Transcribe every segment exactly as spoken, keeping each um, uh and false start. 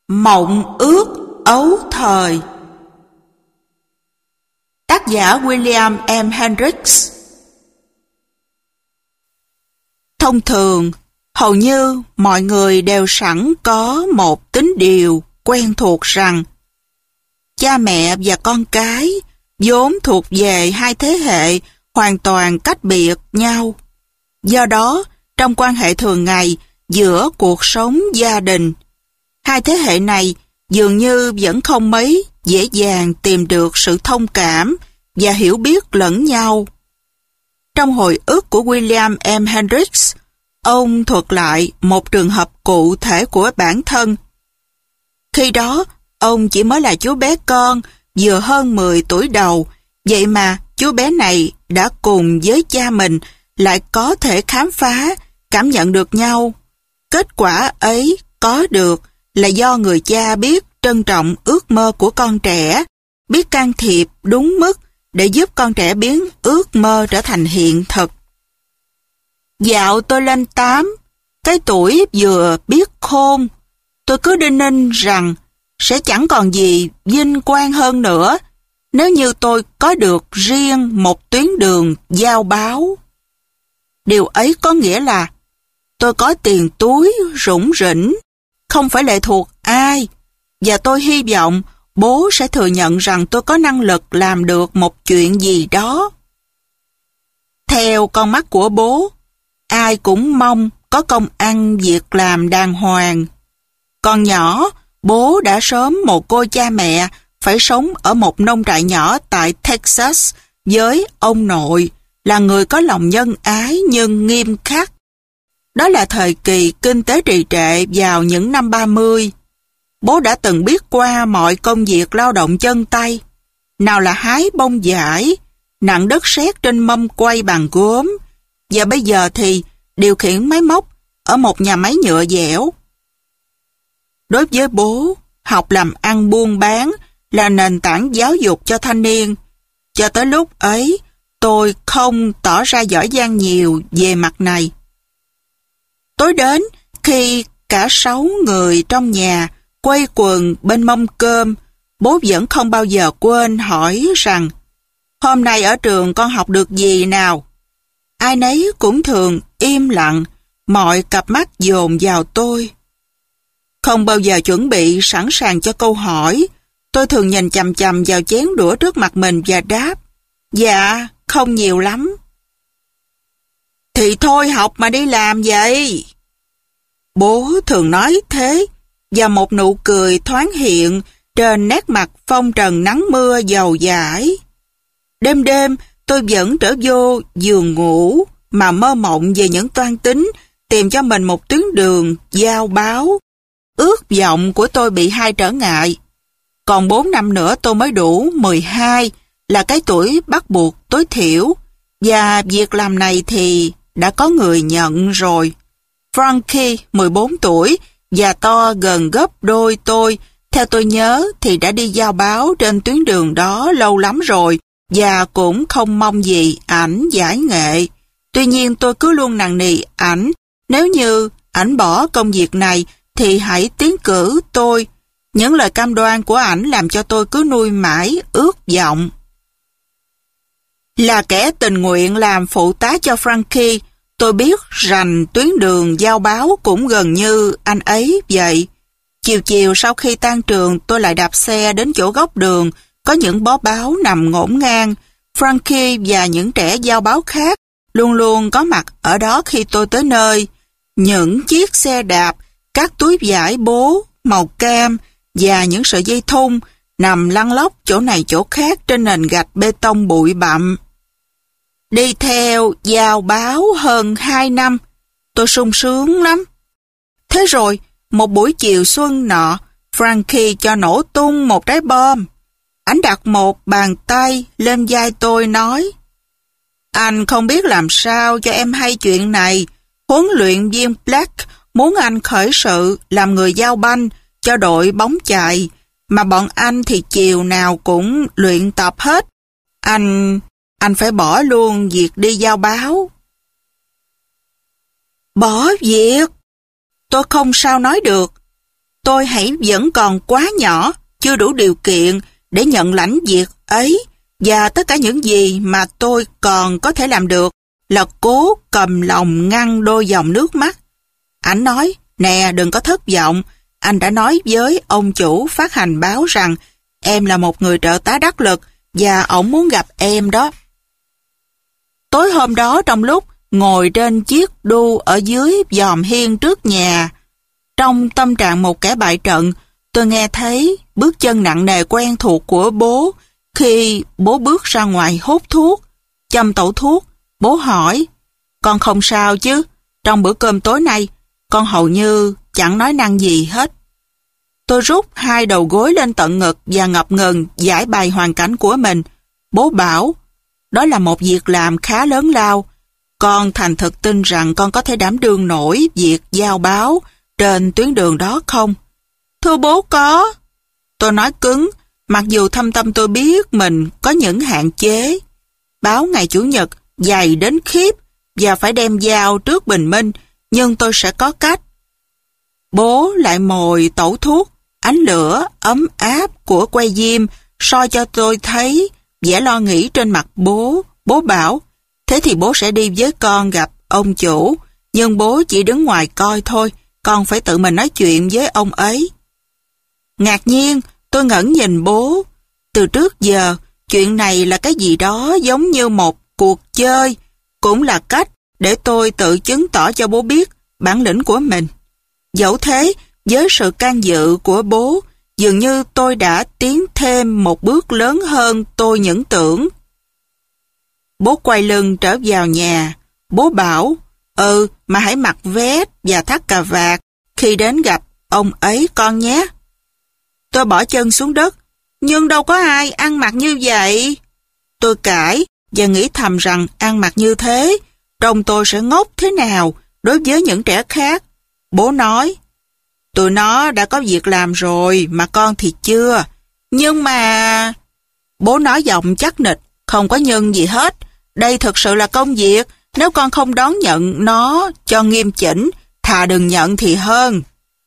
Mộng ước ấu thời. Tác giả William M. Hendricks. Thông thường, hầu như mọi người đều sẵn có một tín điều quen thuộc rằng cha mẹ và con cái vốn thuộc về hai thế hệ hoàn toàn cách biệt nhau. Do đó, trong quan hệ thường ngày giữa cuộc sống gia đình, hai thế hệ này dường như vẫn không mấy dễ dàng tìm được sự thông cảm và hiểu biết lẫn nhau. Trong hồi ức của William M. Hendricks, ông thuật lại một trường hợp cụ thể của bản thân. Khi đó, ông chỉ mới là chú bé con vừa hơn mười tuổi đầu, vậy mà chú bé này đã cùng với cha mình lại có thể khám phá, cảm nhận được nhau. Kết quả ấy có được là do người cha biết trân trọng ước mơ của con trẻ, biết can thiệp đúng mức để giúp con trẻ biến ước mơ trở thành hiện thực. Dạo tôi lên tám, cái tuổi vừa biết khôn, tôi cứ đinh ninh rằng sẽ chẳng còn gì vinh quang hơn nữa nếu như tôi có được riêng một tuyến đường giao báo. Điều ấy có nghĩa là tôi có tiền túi rủng rỉnh, không phải lệ thuộc ai, và tôi hy vọng bố sẽ thừa nhận rằng tôi có năng lực làm được một chuyện gì đó. Theo con mắt của bố, ai cũng mong có công ăn việc làm đàng hoàng. Còn nhỏ, bố đã sớm mồ côi cha mẹ, phải sống ở một nông trại nhỏ tại Texas với ông nội, là người có lòng nhân ái nhưng nghiêm khắc. Đó là thời kỳ kinh tế trì trệ vào những năm ba mươi. Bố đã từng biết qua mọi công việc lao động chân tay, nào là hái bông vải, nặng đất sét trên mâm quay bằng gốm, và bây giờ thì điều khiển máy móc ở một nhà máy nhựa dẻo. Đối với bố, học làm ăn buôn bán là nền tảng giáo dục cho thanh niên. Cho tới lúc ấy, tôi không tỏ ra giỏi giang nhiều về mặt này. Tối đến, khi cả sáu người trong nhà quây quần bên mâm cơm, bố vẫn không bao giờ quên hỏi rằng hôm nay ở trường con học được gì nào? Ai nấy cũng thường im lặng, mọi cặp mắt dồn vào tôi. Không bao giờ chuẩn bị sẵn sàng cho câu hỏi, tôi thường nhìn chằm chằm vào chén đũa trước mặt mình và đáp: dạ, không nhiều lắm. Thì thôi học mà đi làm vậy. Bố thường nói thế, và một nụ cười thoáng hiện trên nét mặt phong trần nắng mưa dầu dãi. Đêm đêm, tôi vẫn trở vô giường ngủ mà mơ mộng về những toan tính tìm cho mình một tuyến đường giao báo. Ước vọng của tôi bị hai trở ngại. Còn bốn năm nữa tôi mới đủ mười hai, là cái tuổi bắt buộc tối thiểu, và việc làm này thì đã có người nhận rồi. Frankie, mười bốn tuổi, và to gần gấp đôi tôi, theo tôi nhớ thì đã đi giao báo trên tuyến đường đó lâu lắm rồi, và cũng không mong gì ảnh giải nghệ. Tuy nhiên tôi cứ luôn nằng nì ảnh, nếu như ảnh bỏ công việc này thì hãy tiến cử tôi. Những lời cam đoan của ảnh làm cho tôi cứ nuôi mãi ước vọng. Là kẻ tình nguyện làm phụ tá cho Frankie, tôi biết rành tuyến đường giao báo cũng gần như anh ấy vậy. Chiều chiều sau khi tan trường, tôi lại đạp xe đến chỗ góc đường, có những bó báo nằm ngổn ngang. Frankie và những trẻ giao báo khác luôn luôn có mặt ở đó khi tôi tới nơi. Những chiếc xe đạp, các túi vải bố màu cam và những sợi dây thun nằm lăn lóc chỗ này chỗ khác trên nền gạch bê tông bụi bặm. Đi theo giao báo hơn hai năm, tôi sung sướng lắm. Thế rồi, một buổi chiều xuân nọ, Frankie cho nổ tung một trái bom. Anh đặt một bàn tay lên vai tôi nói: anh không biết làm sao cho em hay chuyện này. Huấn luyện viên Black muốn anh khởi sự làm người giao banh cho đội bóng chày, mà bọn anh thì chiều nào cũng luyện tập hết. Anh... anh phải bỏ luôn việc đi giao báo. Bỏ việc? Tôi không sao nói được. tôi hãy vẫn còn quá nhỏ, chưa đủ điều kiện để nhận lãnh việc ấy, và tất cả những gì mà tôi còn có thể làm được là cố cầm lòng ngăn đôi dòng nước mắt. Ảnh nói, nè đừng có thất vọng, anh đã nói với ông chủ phát hành báo rằng em là một người trợ tá đắc lực và ổng muốn gặp em đó. Tối hôm đó trong lúc ngồi trên chiếc đu ở dưới giòm hiên trước nhà, trong tâm trạng một kẻ bại trận, tôi nghe thấy bước chân nặng nề quen thuộc của bố khi bố bước ra ngoài hút thuốc. Châm tẩu thuốc, bố hỏi, con không sao chứ? Trong bữa cơm tối nay, con hầu như chẳng nói năng gì hết. Tôi rút hai đầu gối lên tận ngực và ngập ngừng giải bày hoàn cảnh của mình. Bố bảo, đó là một việc làm khá lớn lao. Con thành thực tin rằng con có thể đảm đương nổi việc giao báo trên tuyến đường đó không? Thưa bố có. Tôi nói cứng, mặc dù thâm tâm tôi biết mình có những hạn chế. Báo ngày Chủ nhật dày đến khiếp và phải đem giao trước bình minh, nhưng tôi sẽ có cách. Bố lại mồi tẩu thuốc, ánh lửa ấm áp của que diêm soi cho tôi thấy vẻ lo nghĩ trên mặt bố. Bố bảo, thế thì bố sẽ đi với con gặp ông chủ, nhưng bố chỉ đứng ngoài coi thôi, con phải tự mình nói chuyện với ông ấy. Ngạc nhiên, tôi ngẩn nhìn bố. Từ trước giờ, chuyện này là cái gì đó giống như một cuộc chơi, cũng là cách để tôi tự chứng tỏ cho bố biết bản lĩnh của mình. Dẫu thế, với sự can dự của bố, dường như tôi đã tiến thêm một bước lớn hơn tôi những tưởng. Bố quay lưng trở vào nhà. Bố bảo, ừ, mà hãy mặc vest và thắt cà vạt khi đến gặp ông ấy con nhé. Tôi bỏ chân xuống đất, nhưng đâu có ai ăn mặc như vậy. Tôi cãi và nghĩ thầm rằng ăn mặc như thế, trông tôi sẽ ngốc thế nào đối với những trẻ khác. Bố nói, tụi nó đã có việc làm rồi mà con thì chưa. Nhưng mà... Bố nói giọng chắc nịch, không có nhưng gì hết. Đây thực sự là công việc, nếu con không đón nhận nó cho nghiêm chỉnh, thà đừng nhận thì hơn.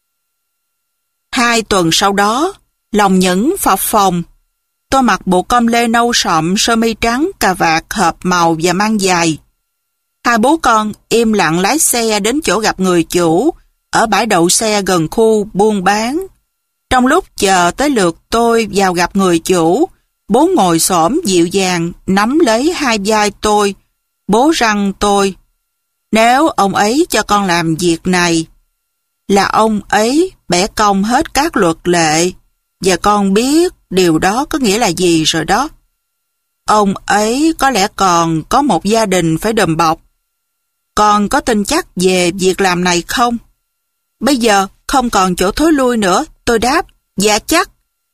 Hai tuần sau đó, lòng những phập phồng. Tôi mặc bộ com lê nâu sậm, sơ mi trắng, cà vạt hợp màu và mang giày. Hai bố con im lặng lái xe đến chỗ gặp người chủ, ở bãi đậu xe gần khu buôn bán. Trong lúc chờ tới lượt tôi vào gặp người chủ, bố ngồi xổm dịu dàng nắm lấy hai vai tôi. Bố răn tôi, nếu ông ấy cho con làm việc này, là ông ấy bẻ cong hết các luật lệ, và con biết điều đó có nghĩa là gì rồi đó. Ông ấy có lẽ còn có một gia đình phải đùm bọc. Con có tin chắc về việc làm này không? Bây giờ không còn chỗ thối lui nữa, tôi đáp, dạ chắc.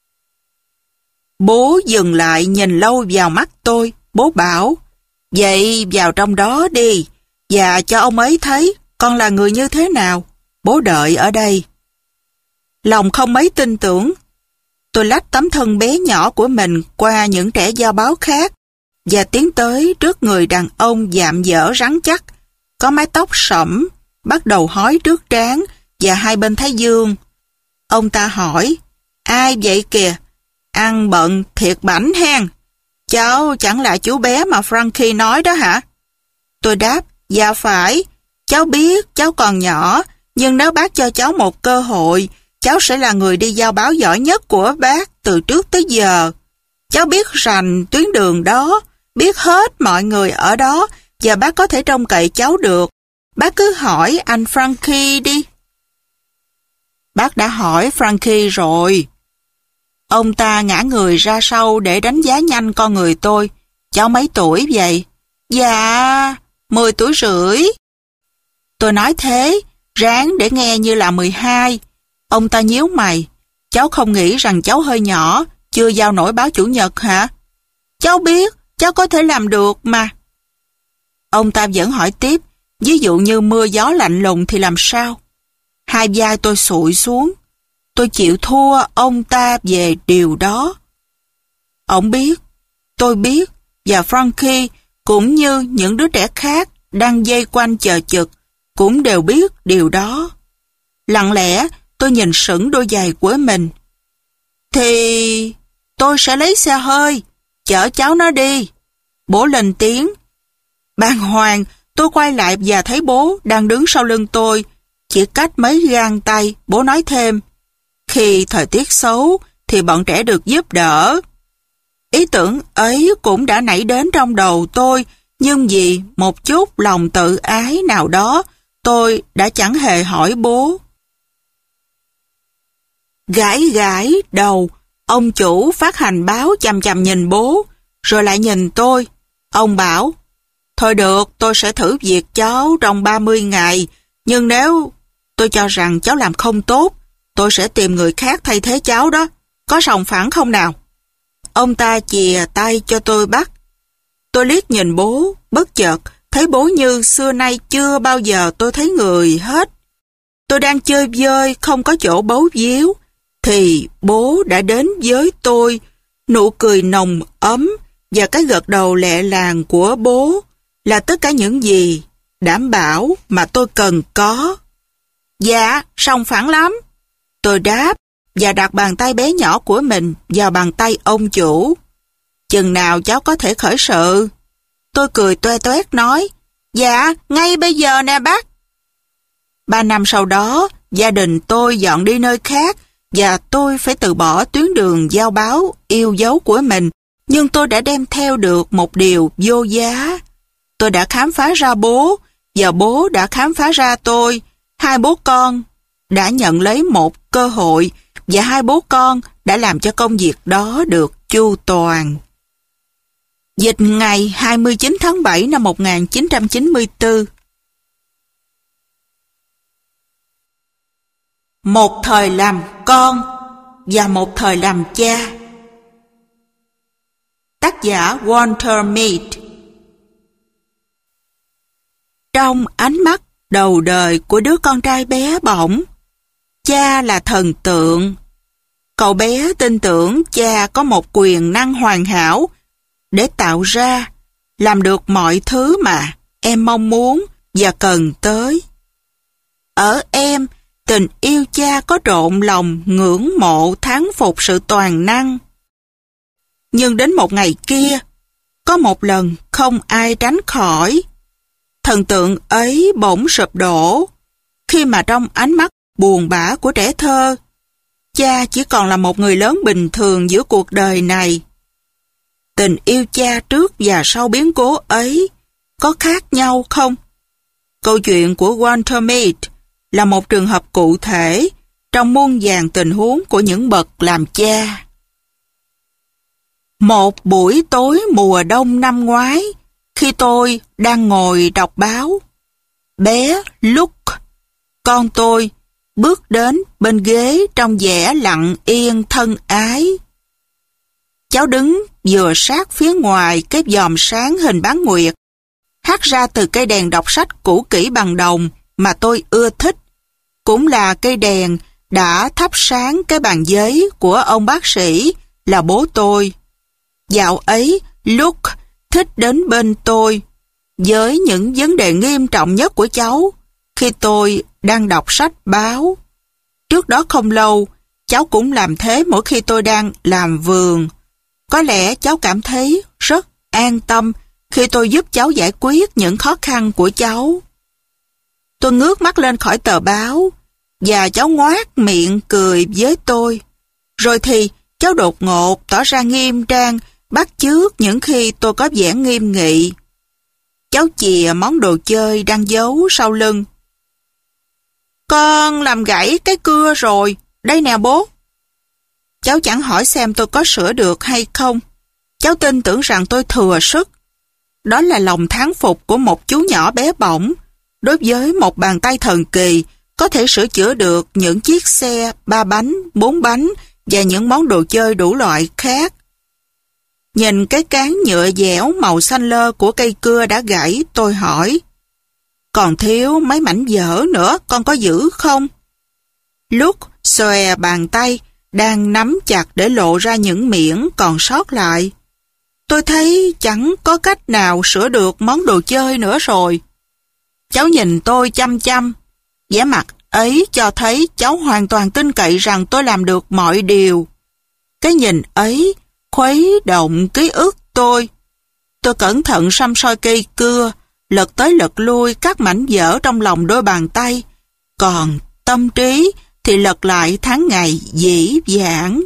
Bố dừng lại nhìn lâu vào mắt tôi, bố bảo, vậy vào trong đó đi, và cho ông ấy thấy con là người như thế nào. Bố đợi ở đây. Lòng không mấy tin tưởng. Tôi lách tấm thân bé nhỏ của mình qua những trẻ giao báo khác và tiến tới trước người đàn ông dạm dở rắn chắc, có mái tóc sẫm, bắt đầu hói trước trán và hai bên thái dương. Ông ta hỏi, ai vậy kìa? Ăn bận thiệt bảnh hen. Cháu chẳng là chú bé mà Frankie nói đó hả? Tôi đáp, dạ phải. Cháu biết cháu còn nhỏ, nhưng nếu bác cho cháu một cơ hội, cháu sẽ là người đi giao báo giỏi nhất của bác từ trước tới giờ. Cháu biết rành tuyến đường đó, biết hết mọi người ở đó, và bác có thể trông cậy cháu được. Bác cứ hỏi anh Frankie đi. Bác đã hỏi Frankie rồi. Ông ta ngã người ra sau để đánh giá nhanh con người tôi. Cháu mấy tuổi vậy? Dạ, mười tuổi rưỡi. Tôi nói thế, ráng để nghe như là mười hai. Ông ta nhíu mày. Cháu không nghĩ rằng cháu hơi nhỏ, chưa giao nổi báo Chủ nhật hả? Cháu biết, cháu có thể làm được mà. Ông ta vẫn hỏi tiếp, ví dụ như mưa gió lạnh lùng thì làm sao? Hai vai tôi sụi xuống. Tôi chịu thua ông ta về điều đó. Ông biết, tôi biết, và Frankie cũng như những đứa trẻ khác đang dây quanh chờ chực cũng đều biết điều đó. Lặng lẽ, Tôi nhìn sững đôi giày của mình. Thì tôi sẽ lấy xe hơi, chở cháu nó đi. Bố lên tiếng. Bàng hoàng, tôi quay lại và thấy bố đang đứng sau lưng tôi. Chỉ cách mấy gang tay, bố nói thêm. Khi thời tiết xấu thì bọn trẻ được giúp đỡ. Ý tưởng ấy cũng đã nảy đến trong đầu tôi, nhưng vì một chút lòng tự ái nào đó, tôi đã chẳng hề hỏi bố. Gãi gãi đầu, ông chủ phát hành báo chằm chằm nhìn bố, rồi lại nhìn tôi. Ông bảo, thôi được, tôi sẽ thử việc cháu trong ba mươi ngày, nhưng nếu tôi cho rằng cháu làm không tốt, tôi sẽ tìm người khác thay thế cháu đó. Có sòng phẳng không nào? Ông ta chìa tay cho tôi bắt. Tôi liếc nhìn bố, bất chợt, thấy bố như xưa nay chưa bao giờ tôi thấy người hết. Tôi đang chơi vơi, không có chỗ bấu víu, thì bố đã đến với tôi. Nụ cười nồng ấm và cái gật đầu lẹ làng của bố là tất cả những gì đảm bảo mà tôi cần có. Dạ, sòng phẳng lắm. Tôi đáp và đặt bàn tay bé nhỏ của mình vào bàn tay ông chủ. Chừng nào cháu có thể khởi sự? Tôi cười toe toét nói, dạ, ngay bây giờ nè bác. Ba năm sau đó, gia đình tôi dọn đi nơi khác và tôi phải từ bỏ tuyến đường giao báo yêu dấu của mình, nhưng tôi đã đem theo được một điều vô giá. Tôi đã khám phá ra bố, và bố đã khám phá ra tôi. Hai bố con đã nhận lấy một cơ hội, và hai bố con đã làm cho công việc đó được chu toàn. Dịch ngày hai mươi chín tháng bảy năm một nghìn chín trăm chín mươi tư. Một thời làm con và một thời làm cha. Tác giả Walter Mead. Trong ánh mắt đầu đời của đứa con trai bé bỏng, cha là thần tượng. Cậu bé tin tưởng cha có một quyền năng hoàn hảo để tạo ra, làm được mọi thứ mà em mong muốn và cần tới. Ở em, tình yêu cha có trộn lòng ngưỡng mộ thán phục sự toàn năng. Nhưng đến một ngày kia, có một lần không ai tránh khỏi, thần tượng ấy bỗng sụp đổ, khi mà trong ánh mắt buồn bã của trẻ thơ, cha chỉ còn là một người lớn bình thường giữa cuộc đời này. Tình yêu cha trước và sau biến cố ấy có khác nhau không? Câu chuyện của Walter Mead là một trường hợp cụ thể trong muôn vàn tình huống của những bậc làm cha. Một buổi tối mùa đông năm ngoái, khi tôi đang ngồi đọc báo, bé Luke, con tôi, bước đến bên ghế trong vẻ lặng yên thân ái. Cháu đứng vừa sát phía ngoài cái vòm sáng hình bán nguyệt, hắt ra từ cây đèn đọc sách cũ kỹ bằng đồng mà tôi ưa thích, cũng là cây đèn đã thắp sáng cái bàn giấy của ông bác sĩ là bố tôi. Dạo ấy, Luke thích đến bên tôi với những vấn đề nghiêm trọng nhất của cháu khi tôi đang đọc sách báo. Trước đó không lâu, cháu cũng làm thế mỗi khi tôi đang làm vườn. Có lẽ cháu cảm thấy rất an tâm khi tôi giúp cháu giải quyết những khó khăn của cháu. Tôi ngước mắt lên khỏi tờ báo và cháu ngoác miệng cười với tôi. Rồi thì cháu đột ngột tỏ ra nghiêm trang, bắt chước những khi tôi có vẻ nghiêm nghị. Cháu chìa món đồ chơi đang giấu sau lưng. Con làm gãy cái cưa rồi, đây nè bố. Cháu chẳng hỏi xem tôi có sửa được hay không. Cháu tin tưởng rằng tôi thừa sức. Đó là lòng thán phục của một chú nhỏ bé bỏng đối với một bàn tay thần kỳ có thể sửa chữa được những chiếc xe ba bánh, bốn bánh và những món đồ chơi đủ loại khác. Nhìn cái cán nhựa dẻo màu xanh lơ của cây cưa đã gãy, tôi hỏi, còn thiếu mấy mảnh vỡ nữa, con có giữ không? Luke xòe bàn tay, đang nắm chặt để lộ ra những miếng còn sót lại. Tôi thấy chẳng có cách nào sửa được món đồ chơi nữa rồi. Cháu nhìn tôi chăm chăm, vẻ mặt ấy cho thấy cháu hoàn toàn tin cậy rằng tôi làm được mọi điều. Cái nhìn ấy khuấy động ký ức tôi. Tôi cẩn thận săm soi cây cưa, lật tới lật lui các mảnh vỡ trong lòng đôi bàn tay. Còn tâm trí thì lật lại tháng ngày dĩ vãng.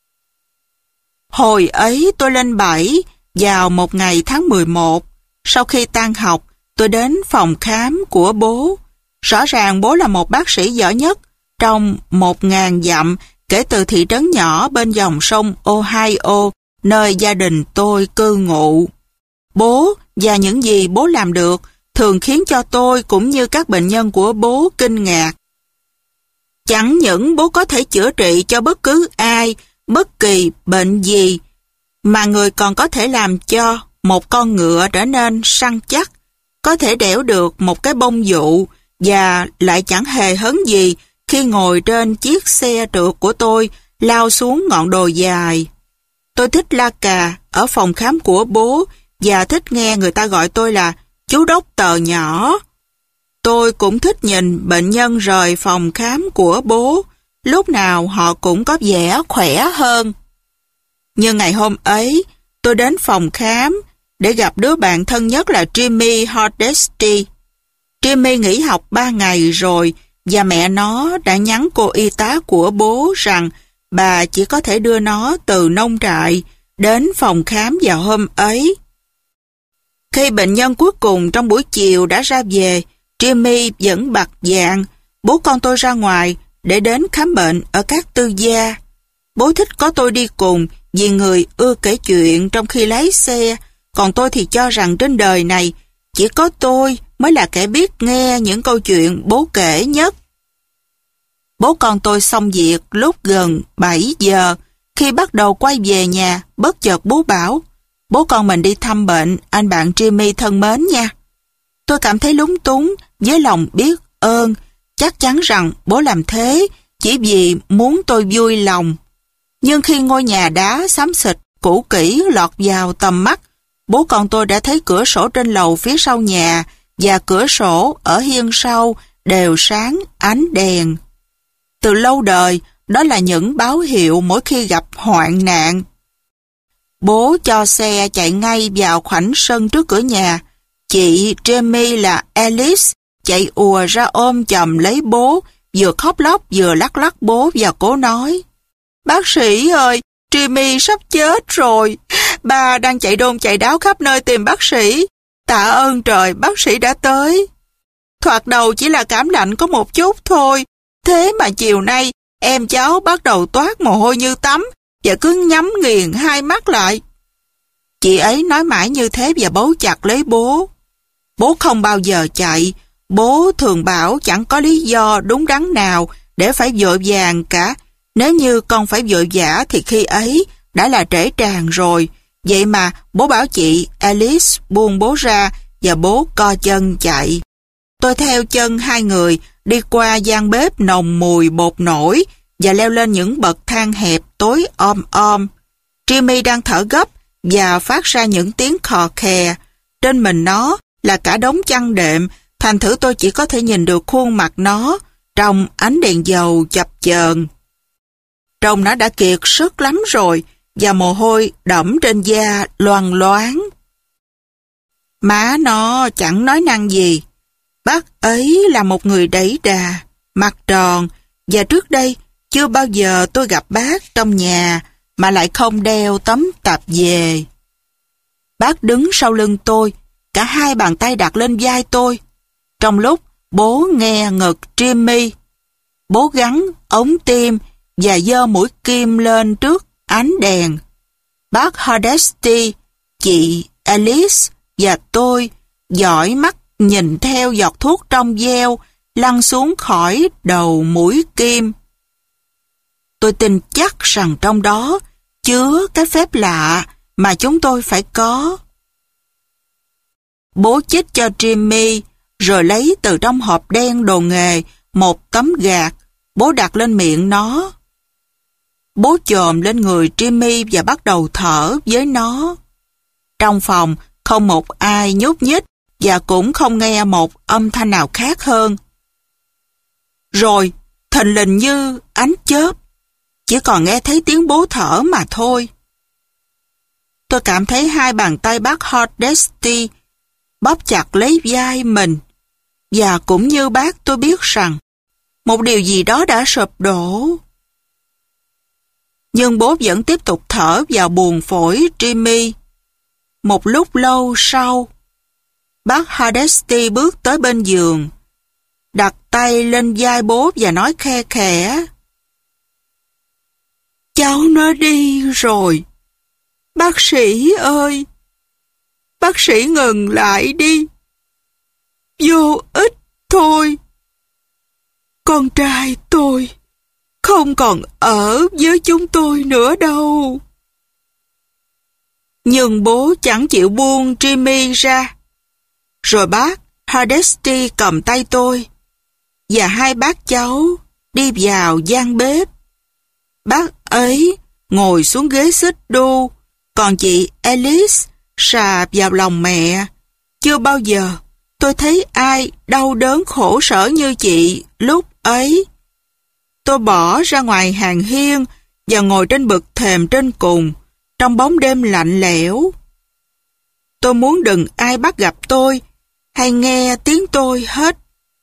Hồi ấy tôi lên bảy vào một ngày tháng mười một. Sau khi tan học, tôi đến phòng khám của bố. Rõ ràng bố là một bác sĩ giỏi nhất trong một ngàn dặm kể từ thị trấn nhỏ bên dòng sông Ohio, nơi gia đình tôi cư ngụ. Bố và những gì bố làm được thường khiến cho tôi cũng như các bệnh nhân của bố kinh ngạc. Chẳng những bố có thể chữa trị cho bất cứ ai, bất kỳ bệnh gì, mà người còn có thể làm cho một con ngựa trở nên săn chắc, có thể đẽo được một cái bông dụ và lại chẳng hề hấn gì khi ngồi trên chiếc xe trượt của tôi lao xuống ngọn đồi dài. Tôi thích la cà ở phòng khám của bố và thích nghe người ta gọi tôi là chú đốc tờ nhỏ. Tôi cũng thích nhìn bệnh nhân rời phòng khám của bố, lúc nào họ cũng có vẻ khỏe hơn. Nhưng ngày hôm ấy, tôi đến phòng khám để gặp đứa bạn thân nhất là Jimmy Hardesty. Jimmy nghỉ học ba ngày rồi và mẹ nó đã nhắn cô y tá của bố rằng bà chỉ có thể đưa nó từ nông trại đến phòng khám vào hôm ấy. Khi bệnh nhân cuối cùng trong buổi chiều đã ra về, Jimmy vẫn bặt dạng bố con tôi ra ngoài để đến khám bệnh ở các tư gia. Bố thích có tôi đi cùng vì người ưa kể chuyện trong khi lái xe, còn tôi thì cho rằng trên đời này chỉ có tôi mới là kẻ biết nghe những câu chuyện bố kể nhất. Bố con tôi xong việc lúc gần bảy giờ. Khi bắt đầu quay về nhà, bất chợt bố bảo, bố con mình đi thăm bệnh anh bạn Jimmy thân mến nha. Tôi cảm thấy lúng túng với lòng biết ơn, chắc chắn rằng bố làm thế chỉ vì muốn tôi vui lòng. Nhưng khi ngôi nhà đá xám xịt cũ kỹ lọt vào tầm mắt, bố con tôi đã thấy cửa sổ trên lầu phía sau nhà và cửa sổ ở hiên sau đều sáng ánh đèn. Từ lâu đời, đó là những báo hiệu mỗi khi gặp hoạn nạn. Bố cho xe chạy ngay vào khoảnh sân trước cửa nhà. Chị Jamie là Alice chạy ùa ra ôm chầm lấy bố, vừa khóc lóc vừa lắc lắc bố và cố nói: "Bác sĩ ơi, Jimmy sắp chết rồi. Bà đang chạy đôn chạy đáo khắp nơi tìm bác sĩ. Tạ ơn trời, bác sĩ đã tới. Thoạt đầu chỉ là cảm lạnh có một chút thôi. Thế mà chiều nay em cháu bắt đầu toát mồ hôi như tắm và cứ nhắm nghiền hai mắt lại." Chị ấy nói mãi như thế và bấu chặt lấy bố. Bố không bao giờ chạy. Bố thường bảo chẳng có lý do đúng đắn nào để phải vội vàng cả. Nếu như con phải vội vã thì khi ấy đã là trễ tràn rồi. Vậy mà bố bảo chị Alice buông bố ra và bố co chân chạy. Tôi theo chân hai người đi qua gian bếp nồng mùi bột nổi và leo lên những bậc thang hẹp tối om om. Jimmy đang thở gấp và phát ra những tiếng khò khè. Trên mình nó là cả đống chăn đệm, thành thử tôi chỉ có thể nhìn được khuôn mặt nó trong ánh đèn dầu chập chờn. Trông nó đã kiệt sức lắm rồi và mồ hôi đẫm trên da loang loáng. Má nó chẳng nói năng gì. Bác ấy là một người đẩy đà, mặt tròn, và trước đây chưa bao giờ tôi gặp bác trong nhà mà lại không đeo tấm tạp dề. Bác đứng sau lưng tôi, cả hai bàn tay đặt lên vai tôi. Trong lúc bố nghe ngực Jimmy, bố gắn ống tim và giơ mũi kim lên trước ánh đèn. Bác Hardesty, chị Alice và tôi dõi mắt nhìn theo giọt thuốc trong veo lăn xuống khỏi đầu mũi kim. Tôi tin chắc rằng trong đó chứa cái phép lạ mà chúng tôi phải có. Bố chích cho Jimmy, rồi lấy từ trong hộp đen đồ nghề một tấm gạt, bố đặt lên miệng nó. Bố chồm lên người Jimmy và bắt đầu thở với nó. Trong phòng không một ai nhúc nhích và cũng không nghe một âm thanh nào khác hơn. Rồi, thình lình như ánh chớp, chỉ còn nghe thấy tiếng bố thở mà thôi. Tôi cảm thấy hai bàn tay bác Hardesty bóp chặt lấy vai mình, và cũng như bác tôi biết rằng một điều gì đó đã sụp đổ. Nhưng bố vẫn tiếp tục thở vào buồng phổi Jimmy. Một lúc lâu sau, bác Hardesty bước tới bên giường, đặt tay lên vai bố và nói khe khẽ: "Cháu nó đi rồi. Bác sĩ ơi, bác sĩ ngừng lại đi. Vô ích thôi. Con trai tôi không còn ở với chúng tôi nữa đâu." Nhưng bố chẳng chịu buông Jimmy ra. Rồi bác Hardesty cầm tay tôi, và hai bác cháu đi vào gian bếp. Bác ấy ngồi xuống ghế xích đu, còn chị Alice sà vào lòng mẹ. Chưa bao giờ tôi thấy ai đau đớn khổ sở như chị lúc ấy. Tôi bỏ ra ngoài hàng hiên và ngồi trên bậc thềm trên cùng, trong bóng đêm lạnh lẽo. Tôi muốn đừng ai bắt gặp tôi hay nghe tiếng tôi hết.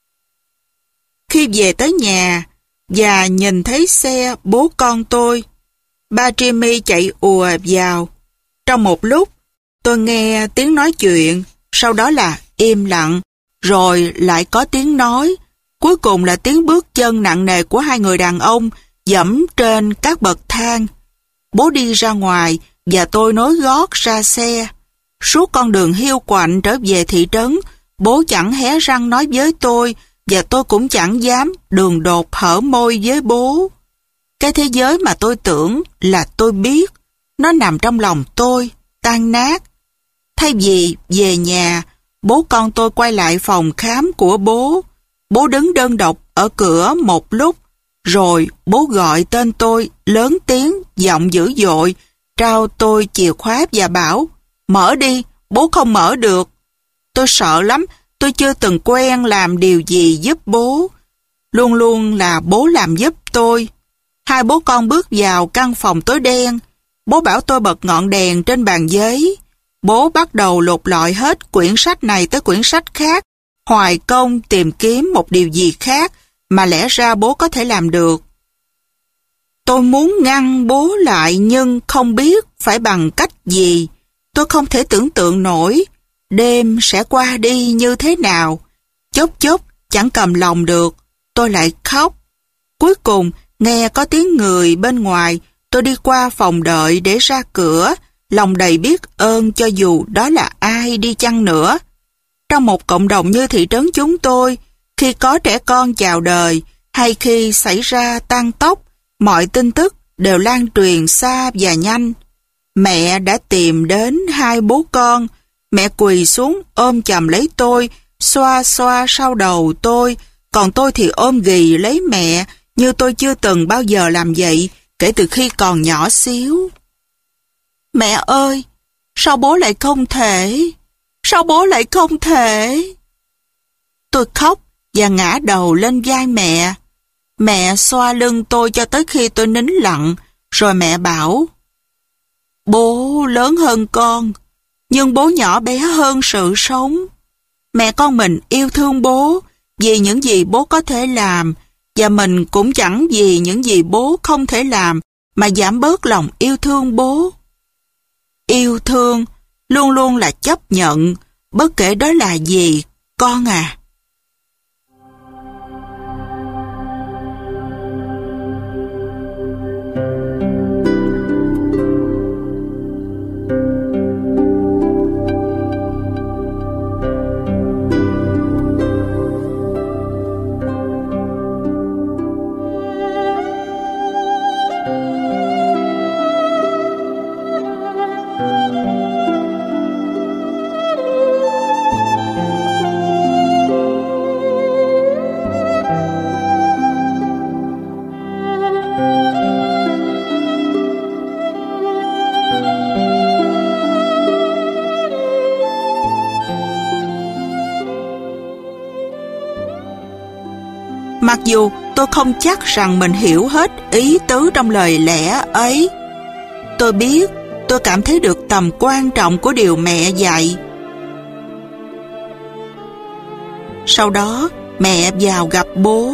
Khi về tới nhà và nhìn thấy xe bố con tôi, ba Jimmy chạy ùa vào. Trong một lúc, tôi nghe tiếng nói chuyện, sau đó là im lặng, rồi lại có tiếng nói, cuối cùng là tiếng bước chân nặng nề của hai người đàn ông dẫm trên các bậc thang. Bố đi ra ngoài và tôi nối gót ra xe. Suốt con đường hiu quạnh trở về thị trấn, bố chẳng hé răng nói với tôi, và tôi cũng chẳng dám đường đột hở môi với bố. Cái thế giới mà tôi tưởng là tôi biết, nó nằm trong lòng tôi, tan nát. Thay vì về nhà, bố con tôi quay lại phòng khám của bố. Bố đứng đơn độc ở cửa một lúc, rồi bố gọi tên tôi lớn tiếng, giọng dữ dội, trao tôi chìa khóa và bảo: "Mở đi, bố không mở được." Tôi sợ lắm, tôi chưa từng quen làm điều gì giúp bố. Luôn luôn là bố làm giúp tôi. Hai bố con bước vào căn phòng tối đen. Bố bảo tôi bật ngọn đèn trên bàn giấy. Bố bắt đầu lục lọi hết quyển sách này tới quyển sách khác, hoài công tìm kiếm một điều gì khác mà lẽ ra bố có thể làm được. Tôi muốn ngăn bố lại nhưng không biết phải bằng cách gì. Tôi không thể tưởng tượng nổi đêm sẽ qua đi như thế nào. Chốc chốc chẳng cầm lòng được, tôi lại khóc. Cuối cùng nghe có tiếng người bên ngoài, tôi đi qua phòng đợi để ra cửa, lòng đầy biết ơn cho dù đó là ai đi chăng nữa. Trong một cộng đồng như thị trấn chúng tôi, khi có trẻ con chào đời hay khi xảy ra tang tóc, mọi tin tức đều lan truyền xa và nhanh. Mẹ đã tìm đến hai bố con. Mẹ quỳ xuống ôm chầm lấy tôi, xoa xoa sau đầu tôi, còn tôi thì ôm ghì lấy mẹ như tôi chưa từng bao giờ làm vậy kể từ khi còn nhỏ xíu. "Mẹ ơi, sao bố lại không thể? Sao bố lại không thể?" Tôi khóc và ngã đầu lên vai mẹ. Mẹ xoa lưng tôi cho tới khi tôi nín lặng, rồi mẹ bảo: "Bố lớn hơn con, nhưng bố nhỏ bé hơn sự sống. Mẹ con mình yêu thương bố vì những gì bố có thể làm, và mình cũng chẳng vì những gì bố không thể làm mà giảm bớt lòng yêu thương bố. Yêu thương luôn luôn là chấp nhận, bất kể đó là gì, con à." Mặc dù tôi không chắc rằng mình hiểu hết ý tứ trong lời lẽ ấy. Tôi biết, tôi cảm thấy được tầm quan trọng của điều mẹ dạy. Sau đó, mẹ vào gặp bố.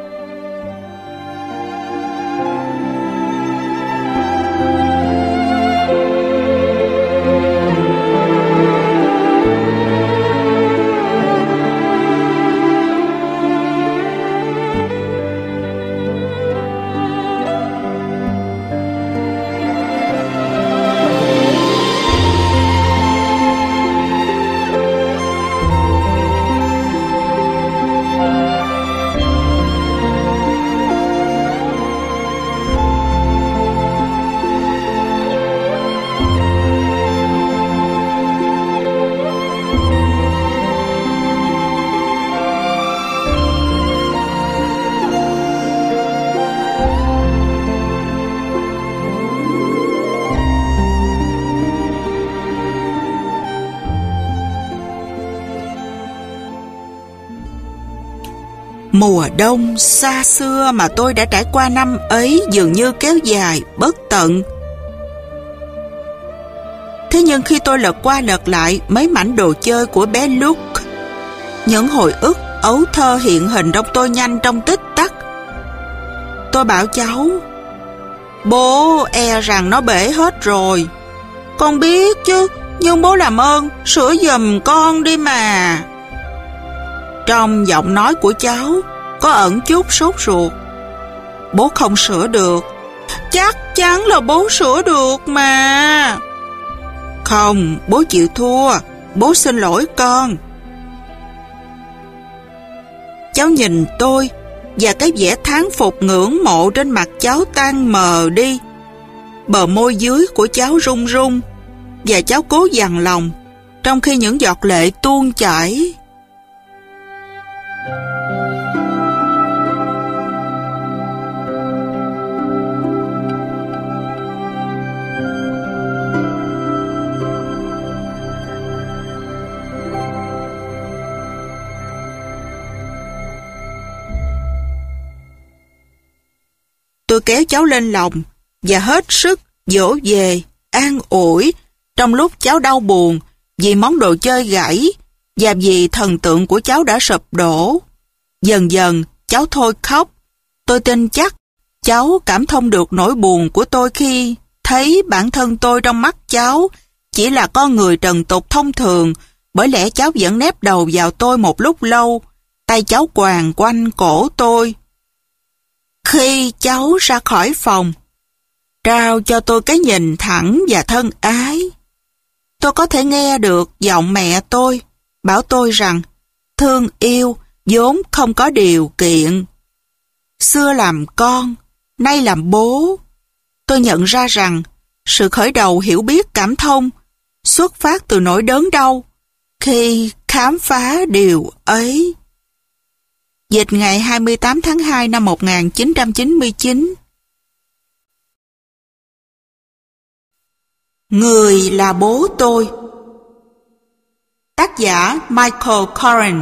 Mùa đông xa xưa mà tôi đã trải qua năm ấy dường như kéo dài bất tận. Thế nhưng khi tôi lật qua lật lại mấy mảnh đồ chơi của bé Luke, những hồi ức ấu thơ hiện hình trong tôi nhanh trong tích tắc. Tôi bảo cháu, bố e rằng nó bể hết rồi. Con biết chứ, nhưng bố làm ơn sửa giùm con đi mà. Trong giọng nói của cháu có ẩn chút sốt ruột. Bố không sửa được. Chắc chắn là bố sửa được mà. Không, bố chịu thua. Bố xin lỗi con. Cháu nhìn tôi, và cái vẻ thán phục ngưỡng mộ trên mặt cháu tan mờ đi. Bờ môi dưới của cháu run run, và cháu cố dằn lòng, trong khi những giọt lệ tuôn chảy. Tôi kéo cháu lên lòng và hết sức dỗ về, an ủi trong lúc cháu đau buồn vì món đồ chơi gãy và vì thần tượng của cháu đã sụp đổ. Dần dần cháu thôi khóc. Tôi tin chắc cháu cảm thông được nỗi buồn của tôi khi thấy bản thân tôi trong mắt cháu chỉ là con người trần tục thông thường, bởi lẽ cháu vẫn nép đầu vào tôi một lúc lâu, tay cháu quàng quanh cổ tôi. Khi cháu ra khỏi phòng, trao cho tôi cái nhìn thẳng và thân ái, tôi có thể nghe được giọng mẹ tôi bảo tôi rằng thương yêu vốn không có điều kiện. Xưa làm con, nay làm bố, tôi nhận ra rằng sự khởi đầu hiểu biết cảm thông xuất phát từ nỗi đớn đau khi khám phá điều ấy. Dịch ngày hai mươi tám tháng hai năm một nghìn chín trăm chín mươi chín. Người là bố tôi. Tác giả Michael Coren.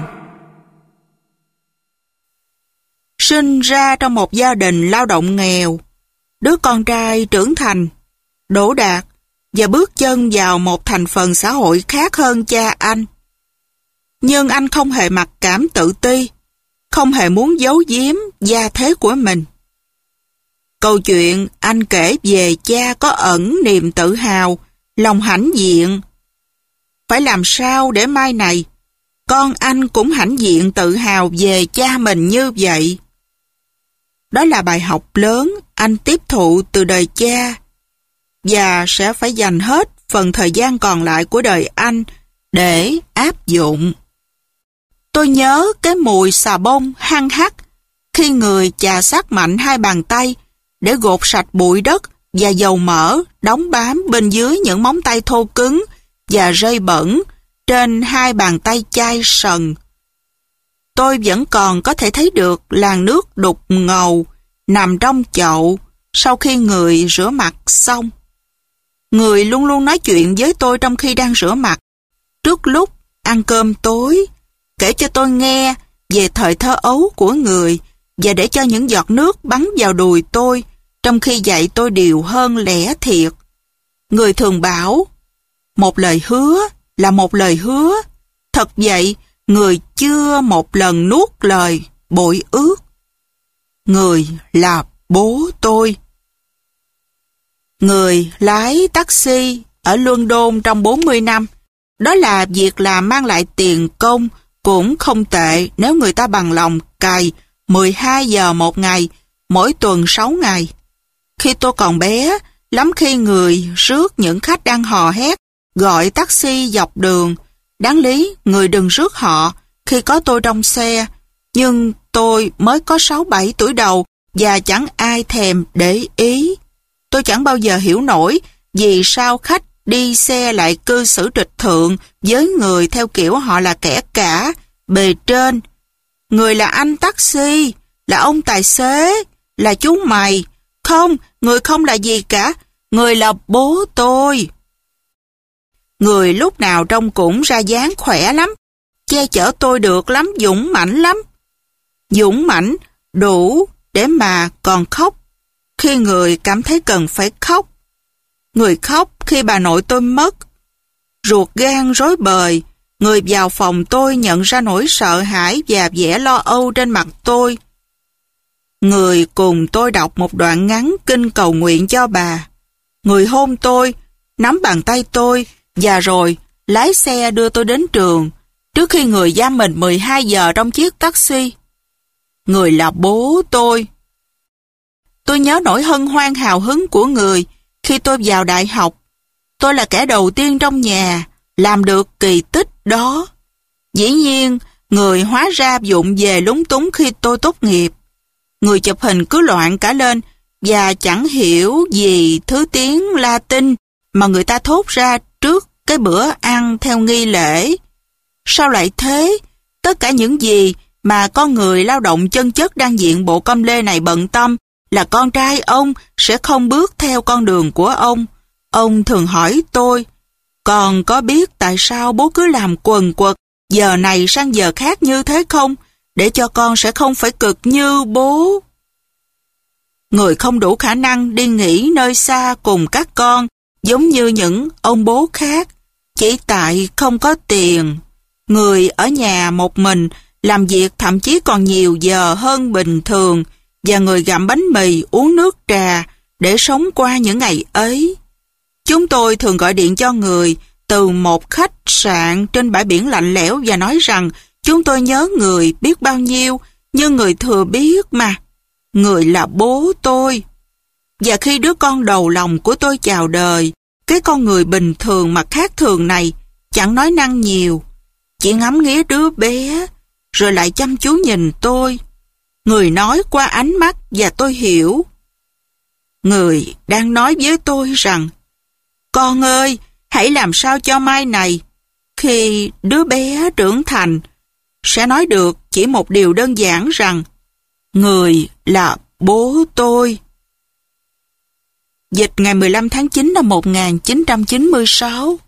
Sinh ra trong một gia đình lao động nghèo, đứa con trai trưởng thành, đỗ đạt và bước chân vào một thành phần xã hội khác hơn cha anh. Nhưng anh không hề mặc cảm tự ti, không hề muốn giấu giếm gia thế của mình. Câu chuyện anh kể về cha có ẩn niềm tự hào, lòng hãnh diện. Phải làm sao để mai này, con anh cũng hãnh diện tự hào về cha mình như vậy? Đó là bài học lớn anh tiếp thụ từ đời cha, và sẽ phải dành hết phần thời gian còn lại của đời anh để áp dụng. Tôi nhớ cái mùi xà bông hăng hắc khi người chà sát mạnh hai bàn tay để gột sạch bụi đất và dầu mỡ đóng bám bên dưới những móng tay thô cứng và rơi bẩn trên hai bàn tay chai sần. Tôi vẫn còn có thể thấy được làn nước đục ngầu nằm trong chậu sau khi người rửa mặt xong. Người luôn luôn nói chuyện với tôi trong khi đang rửa mặt, trước lúc ăn cơm tối, kể cho tôi nghe về thời thơ ấu của người và để cho những giọt nước bắn vào đùi tôi, trong khi dạy tôi điều hơn lẽ thiệt. Người thường bảo, một lời hứa là một lời hứa. Thật vậy, người chưa một lần nuốt lời bội ước. Người là bố tôi. Người lái taxi ở London trong bốn mươi năm. Đó là việc làm mang lại tiền công, cũng không tệ nếu người ta bằng lòng cày mười hai giờ một ngày, mỗi tuần sáu ngày. Khi tôi còn bé, lắm khi người rước những khách đang hò hét, gọi taxi dọc đường. Đáng lý, người đừng rước họ khi có tôi trong xe. Nhưng tôi mới có sáu bảy tuổi đầu và chẳng ai thèm để ý. Tôi chẳng bao giờ hiểu nổi vì sao khách đi xe lại cư xử trịch thượng với người theo kiểu họ là kẻ cả, bề trên. Người là anh taxi, là ông tài xế, là chú mày. Không, người không là gì cả, người là bố tôi. Người lúc nào trông cũng ra dáng khỏe lắm, che chở tôi được lắm, dũng mãnh lắm. Dũng mãnh đủ để mà còn khóc khi người cảm thấy cần phải khóc. Người khóc khi bà nội tôi mất. Ruột gan rối bời, người vào phòng tôi nhận ra nỗi sợ hãi và vẻ lo âu trên mặt tôi. Người cùng tôi đọc một đoạn ngắn kinh cầu nguyện cho bà. Người hôn tôi, nắm bàn tay tôi và rồi lái xe đưa tôi đến trường trước khi người giam mình mười hai giờ trong chiếc taxi. Người là bố tôi. Tôi nhớ nỗi hân hoan hào hứng của người khi tôi vào đại học. Tôi là kẻ đầu tiên trong nhà làm được kỳ tích đó. Dĩ nhiên, người hóa ra vụng về lúng túng khi tôi tốt nghiệp. Người chụp hình cứ loạn cả lên và chẳng hiểu gì thứ tiếng Latin mà người ta thốt ra trước cái bữa ăn theo nghi lễ. Sao lại thế? Tất cả những gì mà con người lao động chân chất đang diện bộ com lê này bận tâm là con trai ông sẽ không bước theo con đường của ông. Ông thường hỏi tôi, còn có biết tại sao bố cứ làm quần quật giờ này sang giờ khác như thế không? Để cho con sẽ không phải cực như bố. Người không đủ khả năng đi nghỉ nơi xa cùng các con giống như những ông bố khác. Chỉ tại không có tiền. Người ở nhà một mình làm việc thậm chí còn nhiều giờ hơn bình thường và người gặm bánh mì, uống nước trà để sống qua những ngày ấy. Chúng tôi thường gọi điện cho người từ một khách sạn trên bãi biển lạnh lẽo và nói rằng chúng tôi nhớ người biết bao nhiêu, nhưng người thừa biết mà. Người là bố tôi. Và khi đứa con đầu lòng của tôi chào đời, cái con người bình thường mà khác thường này chẳng nói năng nhiều, chỉ ngắm nghía đứa bé, rồi lại chăm chú nhìn tôi. Người nói qua ánh mắt và tôi hiểu. Người đang nói với tôi rằng, con ơi, hãy làm sao cho mai này, khi đứa bé trưởng thành, sẽ nói được chỉ một điều đơn giản rằng, người là bố tôi. Dịch ngày mười lăm tháng chín năm một nghìn chín trăm chín mươi sáu.